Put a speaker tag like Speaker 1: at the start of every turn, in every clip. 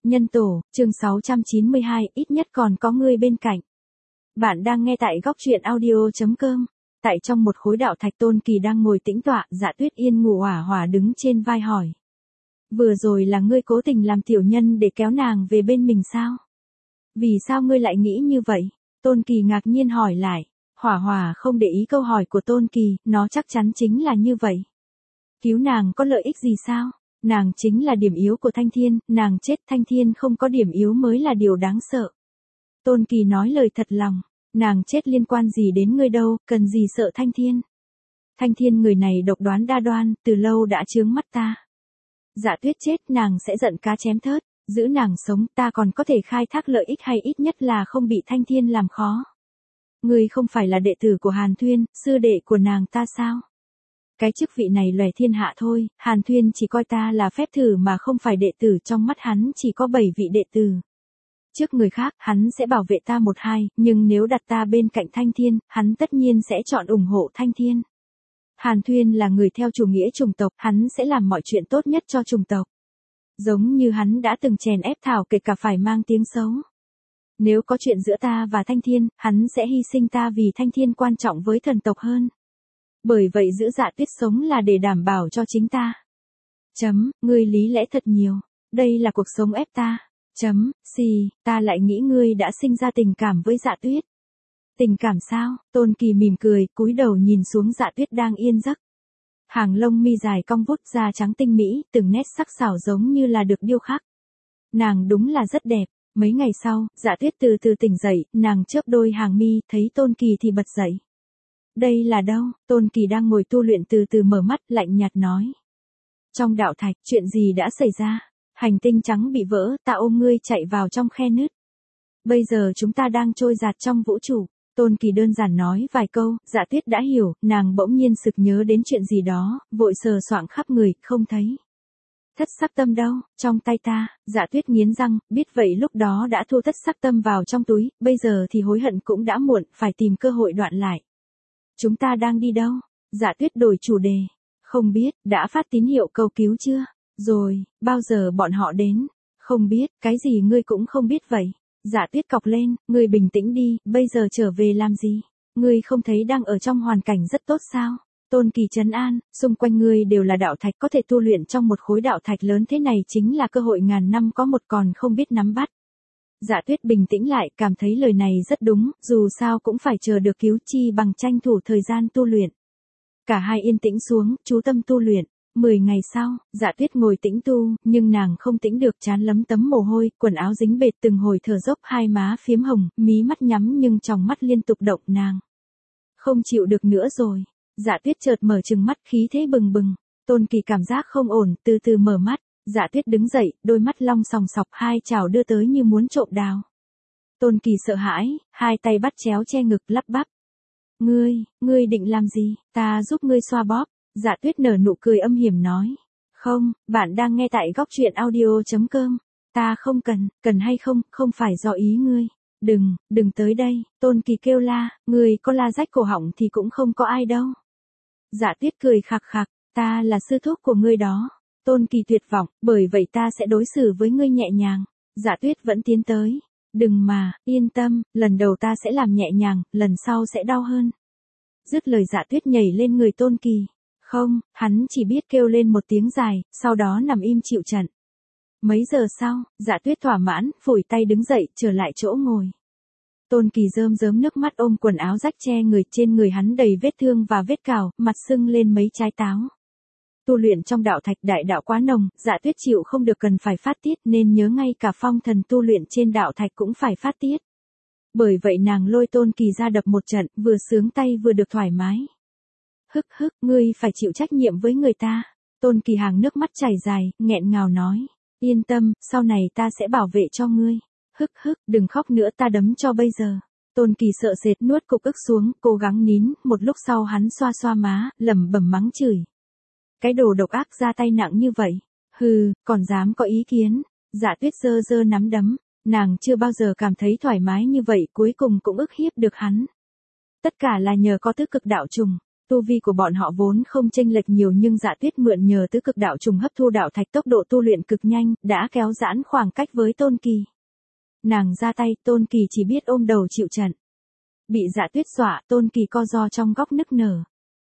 Speaker 1: Nhân tổ, chương 692, ít nhất còn có ngươi bên cạnh. Bạn đang nghe tại góc truyện audio.com. Tại trong một khối đạo thạch, Tôn Kỳ đang ngồi tĩnh tọa, Dạ Tuyết Yên ngủ hỏa hỏa đứng trên vai hỏi. Vừa rồi là ngươi cố tình làm tiểu nhân để kéo nàng về bên mình sao? Vì sao ngươi lại nghĩ như vậy? Tôn Kỳ ngạc nhiên hỏi lại. Hỏa hỏa không để ý câu hỏi của Tôn Kỳ, nó chắc chắn chính là như vậy. Cứu nàng có lợi ích gì sao? Nàng chính là điểm yếu của Thanh Thiên, nàng chết Thanh Thiên không có điểm yếu mới là điều đáng sợ. Tôn Kỳ nói lời thật lòng, nàng chết liên quan gì đến ngươi đâu, cần gì sợ Thanh Thiên. Thanh Thiên người này độc đoán đa đoan, từ lâu đã chướng mắt ta. Dạ Tuyết chết nàng sẽ giận cá chém thớt, giữ nàng sống ta còn có thể khai thác lợi ích hay ít nhất là không bị Thanh Thiên làm khó. Ngươi không phải là đệ tử của Hàn Thuyên, sư đệ của nàng ta sao? Cái chức vị này lòe thiên hạ thôi, Hàn Thuyên chỉ coi ta là phép thử mà không phải đệ tử, trong mắt hắn chỉ có 7 vị đệ tử. Trước người khác, hắn sẽ bảo vệ ta 1-2, nhưng nếu đặt ta bên cạnh Thanh Thiên, hắn tất nhiên sẽ chọn ủng hộ Thanh Thiên. Hàn Thuyên là người theo chủ nghĩa chủng tộc, hắn sẽ làm mọi chuyện tốt nhất cho chủng tộc. Giống như hắn đã từng chèn ép Thảo kể cả phải mang tiếng xấu. Nếu có chuyện giữa ta và Thanh Thiên, hắn sẽ hy sinh ta vì Thanh Thiên quan trọng với thần tộc hơn. Bởi vậy giữ Dạ Tuyết sống là để đảm bảo cho chính ta. Ngươi lý lẽ thật nhiều. Đây là cuộc sống ép ta. Ta lại nghĩ ngươi đã sinh ra tình cảm với Dạ Tuyết. Tình cảm sao? Tôn Kỳ mỉm cười, cúi đầu nhìn xuống Dạ Tuyết đang yên giấc. Hàng lông mi dài cong vút, da trắng tinh mỹ, từng nét sắc sảo giống như là được điêu khắc. Nàng đúng là rất đẹp. Mấy ngày sau, Dạ Tuyết từ từ tỉnh dậy, nàng chớp đôi hàng mi, thấy Tôn Kỳ thì bật dậy. Đây là đâu? Tôn Kỳ đang ngồi tu luyện từ từ mở mắt, lạnh nhạt nói. Trong đạo thạch, chuyện gì đã xảy ra? Hành tinh trắng bị vỡ, ta ôm ngươi chạy vào trong khe nứt. Bây giờ chúng ta đang trôi dạt trong vũ trụ. Tôn Kỳ đơn giản nói vài câu, Dạ Tuyết đã hiểu, nàng bỗng nhiên sực nhớ đến chuyện gì đó, vội sờ soạng khắp người, không thấy. Thất sắc tâm đâu? Trong tay ta. Dạ Tuyết nghiến răng, biết vậy lúc đó đã thu thất sắc tâm vào trong túi, bây giờ thì hối hận cũng đã muộn, phải tìm cơ hội đoạn lại. Chúng ta đang đi đâu? Dạ Tuyết đổi chủ đề. Không biết, đã phát tín hiệu cầu cứu chưa? Rồi, bao giờ bọn họ đến? Không biết, cái gì ngươi cũng không biết vậy. Dạ Tuyết cọc lên, ngươi bình tĩnh đi, bây giờ trở về làm gì? Ngươi không thấy đang ở trong hoàn cảnh rất tốt sao? Tôn Kỳ trấn an, xung quanh ngươi đều là đạo thạch, có thể tu luyện trong một khối đạo thạch lớn thế này chính là cơ hội ngàn năm có một, còn không biết nắm bắt. Dạ Tuyết bình tĩnh lại, cảm thấy lời này rất đúng, dù sao cũng phải chờ được cứu, chi bằng tranh thủ thời gian tu luyện. Cả hai yên tĩnh xuống, chú tâm tu luyện. 10 ngày sau, Dạ Tuyết ngồi tĩnh tu, nhưng nàng không tĩnh được, trán lấm tấm mồ hôi, quần áo dính bệt, từng hồi thở dốc, hai má phiếm hồng, mí mắt nhắm nhưng tròng mắt liên tục động, nàng không chịu được nữa rồi. Dạ Tuyết chợt mở trừng mắt, khí thế bừng bừng. Tôn Kỳ cảm giác không ổn, từ từ mở mắt. Dạ Tuyết đứng dậy, đôi mắt long sòng sọc, hai chảo đưa tới như muốn trộm đào. Tôn Kỳ sợ hãi, hai tay bắt chéo che ngực, lắp bắp. Ngươi định làm gì? Ta giúp ngươi xoa bóp. Dạ Tuyết nở nụ cười âm hiểm nói. Không, bạn đang nghe tại góc truyện audio.com. Ta không cần hay không, không phải do ý ngươi. Đừng tới đây. Tôn Kỳ kêu la, ngươi có la rách cổ họng thì cũng không có ai đâu. Dạ Tuyết cười khạc khạc, ta là sư thúc của ngươi đó. Tôn Kỳ tuyệt vọng, bởi vậy ta sẽ đối xử với ngươi nhẹ nhàng. Dạ Tuyết vẫn tiến tới. Đừng mà, yên tâm, lần đầu ta sẽ làm nhẹ nhàng, lần sau sẽ đau hơn. Dứt lời Dạ Tuyết nhảy lên người Tôn Kỳ. Không, hắn chỉ biết kêu lên một tiếng dài, sau đó nằm im chịu trận. Mấy giờ sau, Dạ Tuyết thỏa mãn, phủi tay đứng dậy, trở lại chỗ ngồi. Tôn Kỳ rơm rớm nước mắt ôm quần áo rách che người, trên người hắn đầy vết thương và vết cào, mặt sưng lên mấy trái táo. Tu luyện trong đạo thạch, đại đạo quá nồng, Dạ Tuyết chịu không được, cần phải phát tiết, nên nhớ ngay cả phong thần tu luyện trên đạo thạch cũng phải phát tiết. Bởi vậy nàng lôi Tôn Kỳ ra đập một trận, vừa sướng tay vừa được thoải mái. Ngươi phải chịu trách nhiệm với người ta. Tôn Kỳ hàng nước mắt chảy dài, nghẹn ngào nói. Yên tâm, sau này ta sẽ bảo vệ cho ngươi. Đừng khóc nữa, ta đấm cho bây giờ. Tôn Kỳ sợ sệt nuốt cục ức xuống, cố gắng nín, một lúc sau hắn xoa xoa má, lẩm bẩm mắng chửi. Cái đồ độc ác ra tay nặng như vậy. Còn dám có ý kiến. Dạ Tuyết giơ nắm đấm, nàng chưa bao giờ cảm thấy thoải mái như vậy, cuối cùng cũng ức hiếp được hắn. Tất cả là nhờ có tứ cực đạo trùng. Tu vi của bọn họ vốn không chênh lệch nhiều nhưng Dạ Tuyết mượn nhờ tứ cực đạo trùng hấp thu đạo thạch tốc độ tu luyện cực nhanh, đã kéo giãn khoảng cách với Tôn Kỳ. Nàng ra tay, Tôn Kỳ chỉ biết ôm đầu chịu trận. Bị Dạ Tuyết dọa, Tôn Kỳ co ro trong góc nức nở.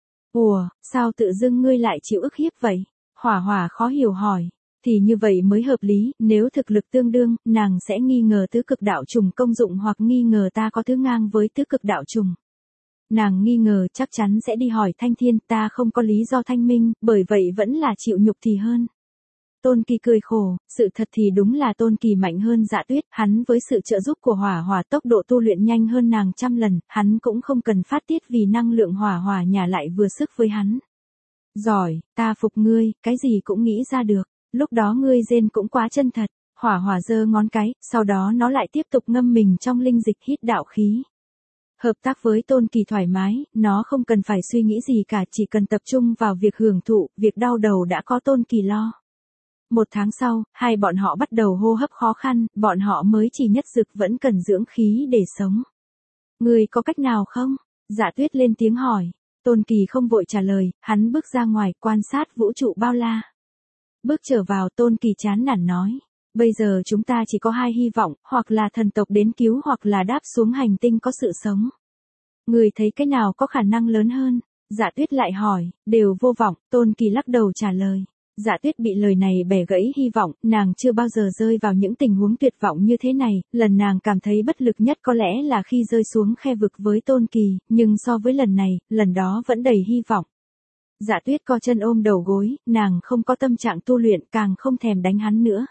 Speaker 1: Ủa, sao tự dưng ngươi lại chịu ức hiếp vậy? Hỏa Hỏa khó hiểu hỏi. Thì như vậy mới hợp lý, nếu thực lực tương đương, nàng sẽ nghi ngờ tứ cực đạo trùng công dụng hoặc nghi ngờ ta có thứ ngang với tứ cực đạo trùng. Nàng nghi ngờ chắc chắn sẽ đi hỏi Thanh Thiên, ta không có lý do thanh minh, bởi vậy vẫn là chịu nhục thì hơn. Tôn Kỳ cười khổ, sự thật thì đúng là Tôn Kỳ mạnh hơn Dạ Tuyết, hắn với sự trợ giúp của Hỏa Hỏa tốc độ tu luyện nhanh hơn nàng trăm lần, hắn cũng không cần phát tiết vì năng lượng Hỏa Hỏa nhà lại vừa sức với hắn. Giỏi, ta phục ngươi, cái gì cũng nghĩ ra được, lúc đó ngươi rên cũng quá chân thật. Hỏa Hỏa giơ ngón cái, sau đó nó lại tiếp tục ngâm mình trong linh dịch hít đạo khí. Hợp tác với Tôn Kỳ thoải mái, nó không cần phải suy nghĩ gì cả, chỉ cần tập trung vào việc hưởng thụ, việc đau đầu đã có Tôn Kỳ lo. Một tháng sau, hai bọn họ bắt đầu hô hấp khó khăn, bọn họ mới chỉ nhất dực vẫn cần dưỡng khí để sống. Người có cách nào không? Dạ Tuyết lên tiếng hỏi. Tôn Kỳ không vội trả lời, hắn bước ra ngoài quan sát vũ trụ bao la. Bước trở vào, Tôn Kỳ chán nản nói. Bây giờ chúng ta chỉ có hai hy vọng, hoặc là thần tộc đến cứu hoặc là đáp xuống hành tinh có sự sống. Người thấy cái nào có khả năng lớn hơn? Dạ Tuyết lại hỏi, đều vô vọng, Tôn Kỳ lắc đầu trả lời. Dạ Tuyết bị lời này bẻ gãy hy vọng, nàng chưa bao giờ rơi vào những tình huống tuyệt vọng như thế này, lần nàng cảm thấy bất lực nhất có lẽ là khi rơi xuống khe vực với Tôn Kỳ, nhưng so với lần này, lần đó vẫn đầy hy vọng. Dạ Tuyết co chân ôm đầu gối, nàng không có tâm trạng tu luyện, càng không thèm đánh hắn nữa.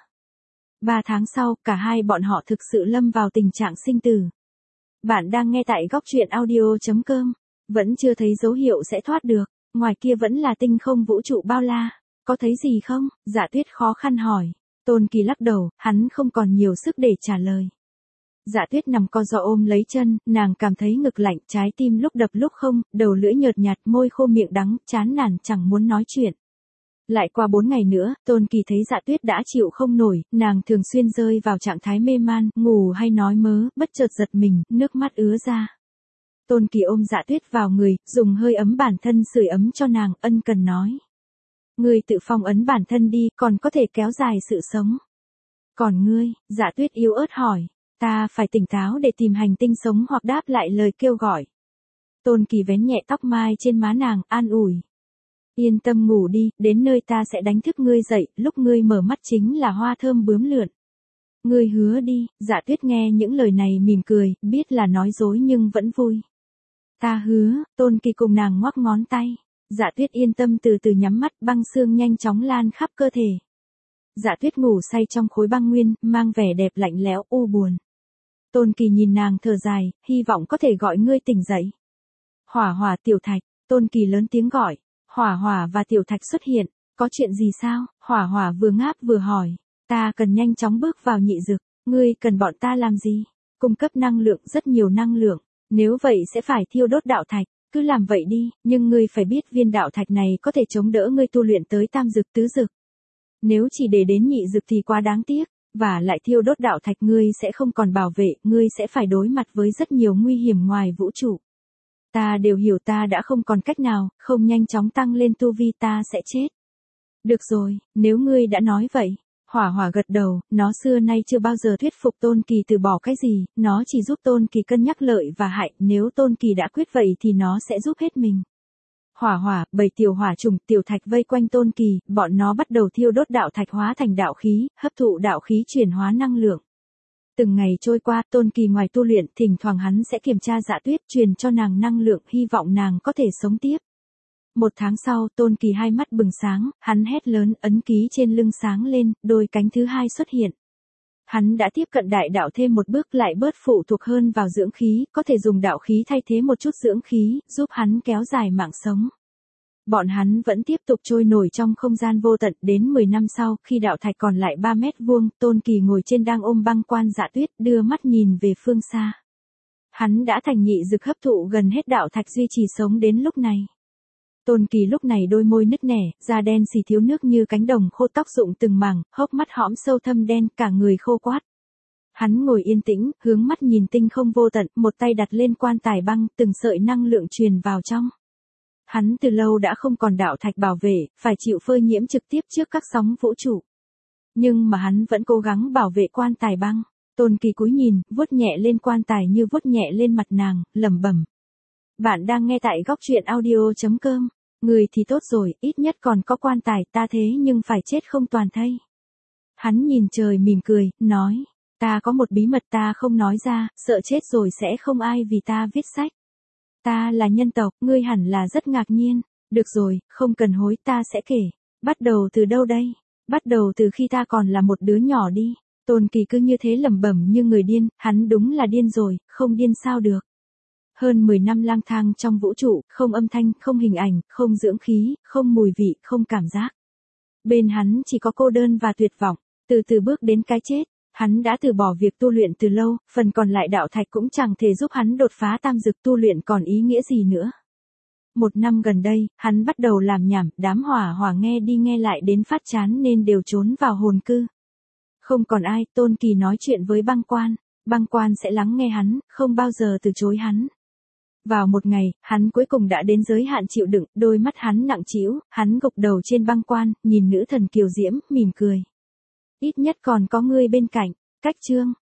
Speaker 1: 3 tháng sau, cả hai bọn họ thực sự lâm vào tình trạng sinh tử. Bạn đang nghe tại góc truyện audio.com, vẫn chưa thấy dấu hiệu sẽ thoát được, ngoài kia vẫn là tinh không vũ trụ bao la. Có thấy gì không? Dạ Tuyết khó khăn hỏi. Tôn Kỳ lắc đầu, hắn không còn nhiều sức để trả lời. Dạ Tuyết nằm co ro ôm lấy chân, nàng cảm thấy ngực lạnh, trái tim lúc đập lúc không, đầu lưỡi nhợt nhạt, môi khô miệng đắng, chán nản chẳng muốn nói chuyện. Lại qua 4 ngày nữa, Tôn Kỳ thấy Dạ Tuyết đã chịu không nổi, nàng thường xuyên rơi vào trạng thái mê man, ngủ hay nói mớ, bất chợt giật mình, nước mắt ứa ra. Tôn Kỳ ôm Dạ Tuyết vào người, dùng hơi ấm bản thân sưởi ấm cho nàng, ân cần nói. Ngươi tự phong ấn bản thân đi, còn có thể kéo dài sự sống. Còn ngươi, Dạ Tuyết yếu ớt hỏi, ta phải tỉnh táo để tìm hành tinh sống hoặc đáp lại lời kêu gọi. Tôn Kỳ vén nhẹ tóc mai trên má nàng, an ủi. Yên tâm ngủ đi, đến nơi ta sẽ đánh thức ngươi dậy, lúc ngươi mở mắt chính là hoa thơm bướm lượn. Ngươi hứa đi, Dạ Tuyết nghe những lời này mỉm cười, biết là nói dối nhưng vẫn vui. Ta hứa, Tôn Kỳ cùng nàng ngoắc ngón tay. Dạ Tuyết yên tâm từ từ nhắm mắt, băng xương nhanh chóng lan khắp cơ thể. Dạ Tuyết ngủ say trong khối băng nguyên, mang vẻ đẹp lạnh lẽo, u buồn. Tôn Kỳ nhìn nàng thở dài, hy vọng có thể gọi ngươi tỉnh dậy. Hỏa Hỏa, Tiểu Thạch, Tôn Kỳ lớn tiếng gọi. Hỏa Hỏa và Tiểu Thạch xuất hiện, có chuyện gì sao? Hỏa Hỏa vừa ngáp vừa hỏi. Ta cần nhanh chóng bước vào nhị dực, ngươi cần bọn ta làm gì? Cung cấp năng lượng, rất nhiều năng lượng, nếu vậy sẽ phải thiêu đốt đạo thạch. Cứ làm vậy đi, nhưng ngươi phải biết viên đạo thạch này có thể chống đỡ ngươi tu luyện tới tam dực tứ dực. Nếu chỉ để đến nhị dực thì quá đáng tiếc, và lại thiêu đốt đạo thạch ngươi sẽ không còn bảo vệ, ngươi sẽ phải đối mặt với rất nhiều nguy hiểm ngoài vũ trụ. Ta đều hiểu, ta đã không còn cách nào, không nhanh chóng tăng lên tu vi ta sẽ chết. Được rồi, nếu ngươi đã nói vậy. Hỏa Hỏa gật đầu, nó xưa nay chưa bao giờ thuyết phục Tôn Kỳ từ bỏ cái gì, nó chỉ giúp Tôn Kỳ cân nhắc lợi và hại, nếu Tôn Kỳ đã quyết vậy thì nó sẽ giúp hết mình. Hỏa Hỏa, 7 tiểu hỏa trùng, tiểu thạch vây quanh Tôn Kỳ, bọn nó bắt đầu thiêu đốt đạo thạch hóa thành đạo khí, hấp thụ đạo khí chuyển hóa năng lượng. Từng ngày trôi qua, Tôn Kỳ ngoài tu luyện, thỉnh thoảng hắn sẽ kiểm tra Dạ Tuyết, truyền cho nàng năng lượng, hy vọng nàng có thể sống tiếp. 1 tháng sau, Tôn Kỳ hai mắt bừng sáng, hắn hét lớn, ấn ký trên lưng sáng lên, đôi cánh thứ hai xuất hiện. Hắn đã tiếp cận đại đạo thêm một bước, lại bớt phụ thuộc hơn vào dưỡng khí, có thể dùng đạo khí thay thế một chút dưỡng khí, giúp hắn kéo dài mạng sống. Bọn hắn vẫn tiếp tục trôi nổi trong không gian vô tận, đến 10 năm sau, khi đạo thạch còn lại 3 mét vuông, Tôn Kỳ ngồi trên đang ôm băng quan Dạ Tuyết, đưa mắt nhìn về phương xa. Hắn đã thành nhị dực hấp thụ gần hết đạo thạch duy trì sống đến lúc này. Tôn Kỳ lúc này đôi môi nứt nẻ, da đen xì thiếu nước như cánh đồng khô, tóc rụng từng mảng, hốc mắt hõm sâu thâm đen, cả người khô quát. Hắn ngồi yên tĩnh, hướng mắt nhìn tinh không vô tận, một tay đặt lên quan tài băng, từng sợi năng lượng truyền vào trong. Hắn từ lâu đã không còn đạo thạch bảo vệ, phải chịu phơi nhiễm trực tiếp trước các sóng vũ trụ. Nhưng mà hắn vẫn cố gắng bảo vệ quan tài băng. Tôn Kỳ cúi nhìn, vuốt nhẹ lên quan tài như vuốt nhẹ lên mặt nàng, lẩm bẩm. Bạn đang nghe tại góc truyện audio.com. Người thì tốt rồi, ít nhất còn có quan tài, ta thế nhưng phải chết không toàn thây. Hắn nhìn trời mỉm cười, nói. Ta có một bí mật ta không nói ra, sợ chết rồi sẽ không ai vì ta viết sách. Ta là nhân tộc, ngươi hẳn là rất ngạc nhiên. Được rồi, không cần hối, ta sẽ kể. Bắt đầu từ đâu đây? Bắt đầu từ khi ta còn là một đứa nhỏ đi. Tôn Kỳ cứ như thế lẩm bẩm như người điên, hắn đúng là điên rồi, không điên sao được. Hơn 10 năm lang thang trong vũ trụ, không âm thanh, không hình ảnh, không dưỡng khí, không mùi vị, không cảm giác. Bên hắn chỉ có cô đơn và tuyệt vọng, từ từ bước đến cái chết. Hắn đã từ bỏ việc tu luyện từ lâu, phần còn lại đạo thạch cũng chẳng thể giúp hắn đột phá tam dực, tu luyện còn ý nghĩa gì nữa. Một năm gần đây, hắn bắt đầu làm nhảm, đám hỏa hỏa nghe đi nghe lại đến phát chán nên đều trốn vào hồn cư. Không còn ai, Tôn Kỳ nói chuyện với băng quan sẽ lắng nghe hắn, không bao giờ từ chối hắn. Vào một ngày, hắn cuối cùng đã đến giới hạn chịu đựng, đôi mắt hắn nặng trĩu, hắn gục đầu trên băng quan, nhìn nữ thần kiều diễm, mỉm cười. Ít nhất còn có ngươi bên cạnh, cách chương.